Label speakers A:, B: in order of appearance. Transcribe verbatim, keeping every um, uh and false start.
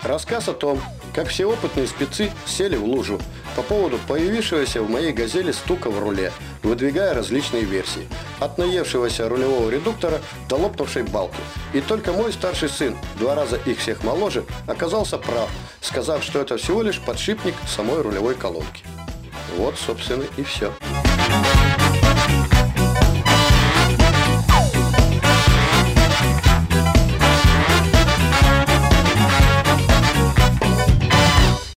A: Рассказ о том, как все опытные спецы сели в лужу по поводу появившегося в моей «Газели» стука в руле, выдвигая различные версии. От наевшегося рулевого редуктора до лопнувшей балки. И только мой старший сын, в два раза их всех моложе, оказался прав, сказав, что это всего лишь подшипник самой рулевой колонки. Вот, собственно, и все.